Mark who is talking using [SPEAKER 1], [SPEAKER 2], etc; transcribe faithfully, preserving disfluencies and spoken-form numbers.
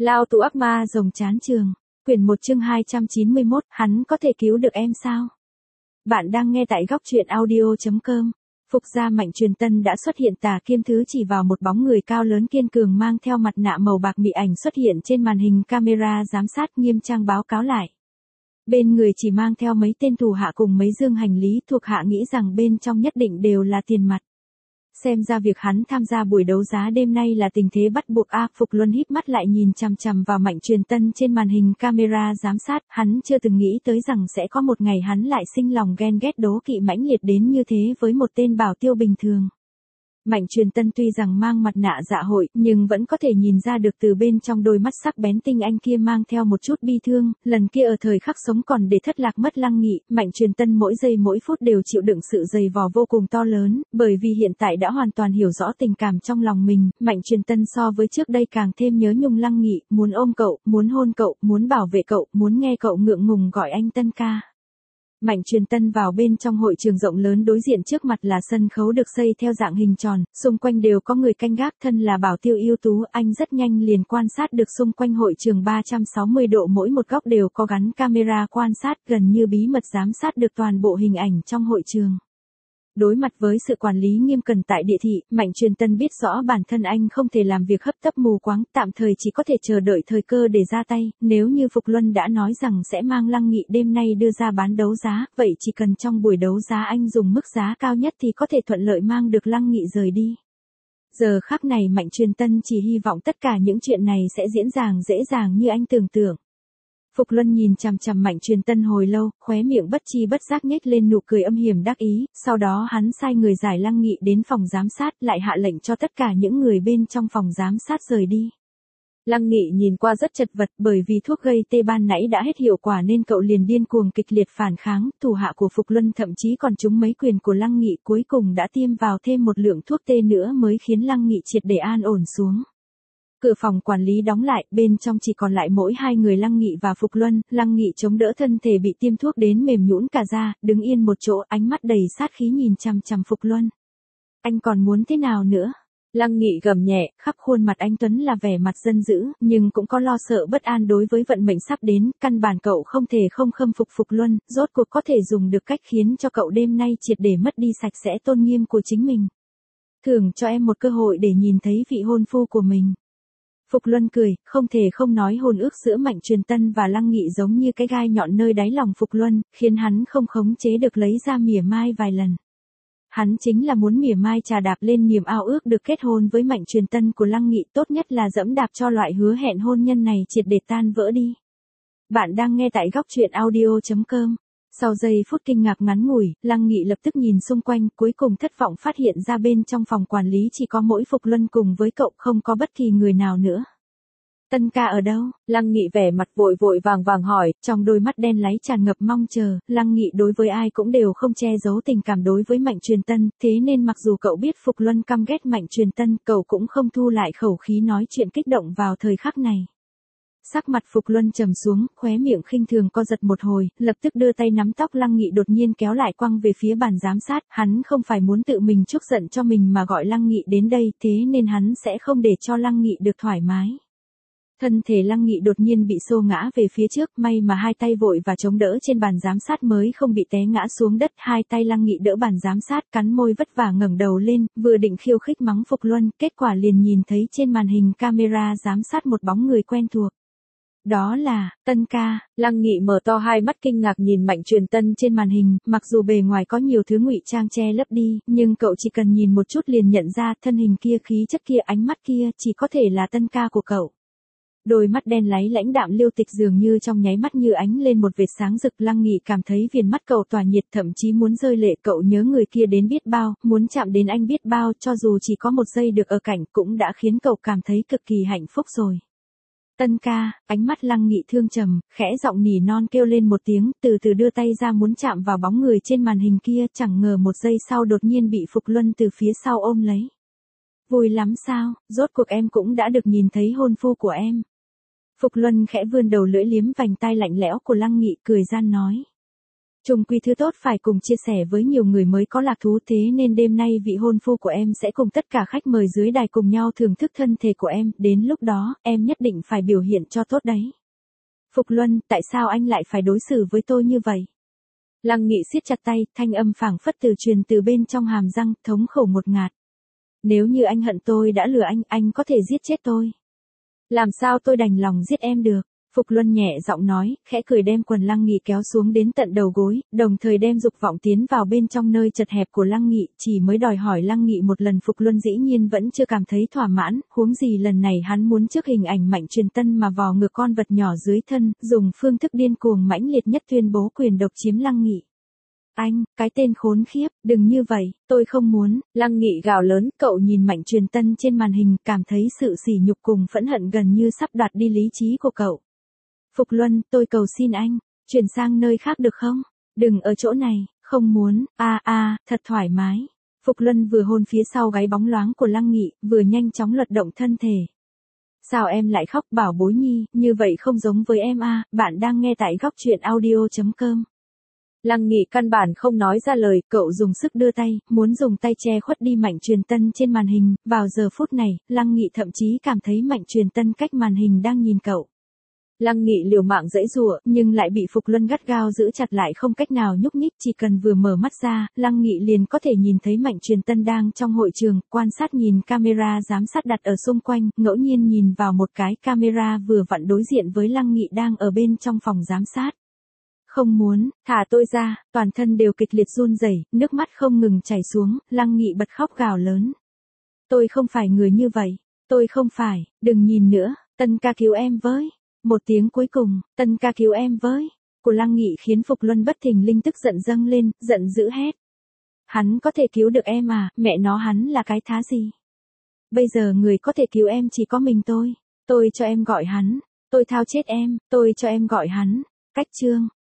[SPEAKER 1] Lao tù ác ma rồng chán trường. Quyển một chương hai trăm chín mươi mốt, hắn có thể cứu được em sao? Bạn đang nghe tại góc truyện audio chấm com. Phục gia Mạnh Truyền Tân đã xuất hiện, tà kiếm thứ chỉ vào một bóng người cao lớn kiên cường mang theo mặt nạ màu bạc mị ảnh xuất hiện trên màn hình camera giám sát, nghiêm trang báo cáo lại. Bên người chỉ mang theo mấy tên thủ hạ cùng mấy dương hành lý, thuộc hạ nghĩ rằng bên trong nhất định đều là tiền mặt. Xem ra việc hắn tham gia buổi đấu giá đêm nay là tình thế bắt buộc. A Phục Luân híp mắt lại nhìn chằm chằm vào Mạnh Truyền Tân trên màn hình camera giám sát, hắn chưa từng nghĩ tới rằng sẽ có một ngày hắn lại sinh lòng ghen ghét đố kỵ mãnh liệt đến như thế với một tên bảo tiêu bình thường. Mạnh Truyền Tân tuy rằng mang mặt nạ dạ hội, nhưng vẫn có thể nhìn ra được từ bên trong đôi mắt sắc bén tinh anh kia mang theo một chút bi thương, lần kia ở thời khắc sống còn để thất lạc mất Lăng Nghị, Mạnh Truyền Tân mỗi giây mỗi phút đều chịu đựng sự dày vò vô cùng to lớn, bởi vì hiện tại đã hoàn toàn hiểu rõ tình cảm trong lòng mình, Mạnh Truyền Tân so với trước đây càng thêm nhớ nhung Lăng Nghị, muốn ôm cậu, muốn hôn cậu, muốn bảo vệ cậu, muốn nghe cậu ngượng ngùng gọi anh Tân ca. Mạnh Truyền Tân vào bên trong hội trường rộng lớn, đối diện trước mặt là sân khấu được xây theo dạng hình tròn, xung quanh đều có người canh gác, thân là bảo tiêu ưu tú, anh rất nhanh liền quan sát được xung quanh hội trường ba trăm sáu mươi độ, mỗi một góc đều có gắn camera quan sát, gần như bí mật giám sát được toàn bộ hình ảnh trong hội trường. Đối mặt với sự quản lý nghiêm cẩn tại địa thị, Mạnh Truyền Tân biết rõ bản thân anh không thể làm việc hấp tấp mù quáng, tạm thời chỉ có thể chờ đợi thời cơ để ra tay, nếu như Phục Luân đã nói rằng sẽ mang Lăng Nghị đêm nay đưa ra bán đấu giá, vậy chỉ cần trong buổi đấu giá anh dùng mức giá cao nhất thì có thể thuận lợi mang được Lăng Nghị rời đi. Giờ khắc này Mạnh Truyền Tân chỉ hy vọng tất cả những chuyện này sẽ diễn dàng dễ dàng như anh tưởng tượng. Phục Luân nhìn chằm chằm Mạnh Truyền Tân hồi lâu, khóe miệng bất chi bất giác nhếch lên nụ cười âm hiểm đắc ý, sau đó hắn sai người giải Lăng Nghị đến phòng giám sát, lại hạ lệnh cho tất cả những người bên trong phòng giám sát rời đi. Lăng Nghị nhìn qua rất chật vật, bởi vì thuốc gây tê ban nãy đã hết hiệu quả nên cậu liền điên cuồng kịch liệt phản kháng, thủ hạ của Phục Luân thậm chí còn trúng mấy quyền của Lăng Nghị, cuối cùng đã tiêm vào thêm một lượng thuốc tê nữa mới khiến Lăng Nghị triệt để an ổn xuống. Cửa phòng quản lý đóng lại, bên trong chỉ còn lại mỗi hai người Lăng Nghị và Phục Luân, Lăng Nghị chống đỡ thân thể bị tiêm thuốc đến mềm nhũn cả da, đứng yên một chỗ, ánh mắt đầy sát khí nhìn chằm chằm Phục Luân. Anh còn muốn thế nào nữa? Lăng Nghị gầm nhẹ, khắp khuôn mặt anh tuấn là vẻ mặt giận dữ, nhưng cũng có lo sợ bất an đối với vận mệnh sắp đến, căn bản cậu không thể không khâm phục Phục Luân, rốt cuộc có thể dùng được cách khiến cho cậu đêm nay triệt để mất đi sạch sẽ tôn nghiêm của chính mình. Thưởng cho em một cơ hội để nhìn thấy vị hôn phu của mình. Phục Luân cười, không thể không nói hôn ước giữa Mạnh Truyền Tân và Lăng Nghị giống như cái gai nhọn nơi đáy lòng Phục Luân, khiến hắn không khống chế được lấy ra mỉa mai vài lần. Hắn chính là muốn mỉa mai trà đạp lên niềm ao ước được kết hôn với Mạnh Truyền Tân của Lăng Nghị, tốt nhất là dẫm đạp cho loại hứa hẹn hôn nhân này triệt để tan vỡ đi. Bạn đang nghe tại góc truyện audio chấm com. Sau giây phút kinh ngạc ngắn ngủi, Lăng Nghị lập tức nhìn xung quanh, cuối cùng thất vọng phát hiện ra bên trong phòng quản lý chỉ có mỗi Phục Luân cùng với cậu, không có bất kỳ người nào nữa. Tân ca ở đâu? Lăng Nghị vẻ mặt vội vội vàng vàng hỏi, trong đôi mắt đen láy tràn ngập mong chờ, Lăng Nghị đối với ai cũng đều không che giấu tình cảm đối với Mạnh Truyền Tân, thế nên mặc dù cậu biết Phục Luân căm ghét Mạnh Truyền Tân, cậu cũng không thu lại khẩu khí nói chuyện kích động vào thời khắc này. Sắc mặt Phục Luân trầm xuống, khóe miệng khinh thường co giật một hồi, lập tức đưa tay nắm tóc Lăng Nghị đột nhiên kéo lại quăng về phía bàn giám sát, hắn không phải muốn tự mình chuốc giận cho mình mà gọi Lăng Nghị đến đây, thế nên hắn sẽ không để cho Lăng Nghị được thoải mái. Thân thể Lăng Nghị đột nhiên bị xô ngã về phía trước, may mà hai tay vội và chống đỡ trên bàn giám sát mới không bị té ngã xuống đất, hai tay Lăng Nghị đỡ bàn giám sát, cắn môi vất vả ngẩng đầu lên, vừa định khiêu khích mắng Phục Luân, kết quả liền nhìn thấy trên màn hình camera giám sát một bóng người quen thuộc. Đó là, Tân ca. Lăng Nghị mở to hai mắt kinh ngạc nhìn Mạnh Truyền Tân trên màn hình, mặc dù bề ngoài có nhiều thứ ngụy trang che lấp đi, nhưng cậu chỉ cần nhìn một chút liền nhận ra thân hình kia, khí chất kia, ánh mắt kia, chỉ có thể là Tân ca của cậu. Đôi mắt đen láy lãnh đạm Liêu Tịch dường như trong nháy mắt như ánh lên một vệt sáng rực, Lăng Nghị cảm thấy viền mắt cậu tỏa nhiệt, thậm chí muốn rơi lệ, cậu nhớ người kia đến biết bao, muốn chạm đến anh biết bao, cho dù chỉ có một giây được ở cạnh cũng đã khiến cậu cảm thấy cực kỳ hạnh phúc rồi. Tân ca, ánh mắt Lăng Nghị thương trầm, khẽ giọng nỉ non kêu lên một tiếng, từ từ đưa tay ra muốn chạm vào bóng người trên màn hình kia, chẳng ngờ một giây sau đột nhiên bị Phục Luân từ phía sau ôm lấy. Vui lắm sao, rốt cuộc em cũng đã được nhìn thấy hôn phu của em. Phục Luân khẽ vươn đầu lưỡi liếm vành tai lạnh lẽo của Lăng Nghị, cười gian nói. Chung quy thứ tốt phải cùng chia sẻ với nhiều người mới có lạc thú, thế nên đêm nay vị hôn phu của em sẽ cùng tất cả khách mời dưới đài cùng nhau thưởng thức thân thể của em, đến lúc đó, em nhất định phải biểu hiện cho tốt đấy. Phục Luân, tại sao anh lại phải đối xử với tôi như vậy? Lăng Nghị siết chặt tay, thanh âm phảng phất từ truyền từ bên trong hàm răng, thống khổ ngột ngạt. Nếu như anh hận tôi đã lừa anh, anh có thể giết chết tôi. Làm sao tôi đành lòng giết em được? Phục Luân nhẹ giọng nói, khẽ cười đem quần Lăng Nghị kéo xuống đến tận đầu gối, đồng thời đem dục vọng tiến vào bên trong nơi chật hẹp của Lăng Nghị, chỉ mới đòi hỏi Lăng Nghị một lần Phục Luân dĩ nhiên vẫn chưa cảm thấy thỏa mãn, huống gì lần này hắn muốn trước hình ảnh Mạnh Truyền Tân mà vò ngược con vật nhỏ dưới thân, dùng phương thức điên cuồng mãnh liệt nhất tuyên bố quyền độc chiếm Lăng Nghị. Anh, cái tên khốn khiếp, đừng như vậy, tôi không muốn, Lăng Nghị gào lớn, cậu nhìn Mạnh Truyền Tân trên màn hình, cảm thấy sự sỉ nhục cùng phẫn hận gần như sắp đoạt đi lý trí của cậu. Phục Luân, tôi cầu xin anh, chuyển sang nơi khác được không? Đừng ở chỗ này, không muốn, a a, thật thoải mái. Phục Luân vừa hôn phía sau gáy bóng loáng của Lăng Nghị, vừa nhanh chóng lật động thân thể. Sao em lại khóc, bảo bối nhi, như vậy không giống với em a, bạn đang nghe tại góc truyện audio chấm com. Lăng Nghị căn bản không nói ra lời, cậu dùng sức đưa tay, muốn dùng tay che khuất đi Mạnh Truyền Tân trên màn hình, vào giờ phút này, Lăng Nghị thậm chí cảm thấy Mạnh Truyền Tân cách màn hình đang nhìn cậu. Lăng Nghị liều mạng giãy giụa, nhưng lại bị Phục Luân gắt gao giữ chặt lại không cách nào nhúc nhích, chỉ cần vừa mở mắt ra, Lăng Nghị liền có thể nhìn thấy Mạnh Truyền Tân đang trong hội trường, quan sát nhìn camera giám sát đặt ở xung quanh, ngẫu nhiên nhìn vào một cái camera vừa vặn đối diện với Lăng Nghị đang ở bên trong phòng giám sát. Không muốn, thả tôi ra, toàn thân đều kịch liệt run rẩy, nước mắt không ngừng chảy xuống, Lăng Nghị bật khóc gào lớn. Tôi không phải người như vậy, tôi không phải, đừng nhìn nữa, Tân ca cứu em với. Một tiếng cuối cùng, Tân ca cứu em với, của Lăng Nghị khiến Phục Luân bất thình lình tức giận dâng lên, giận dữ hét. Hắn có thể cứu được em à, mẹ nó hắn là cái thá gì? Bây giờ người có thể cứu em chỉ có mình tôi, tôi cho em gọi hắn, tôi thao chết em, tôi cho em gọi hắn. Cách chương.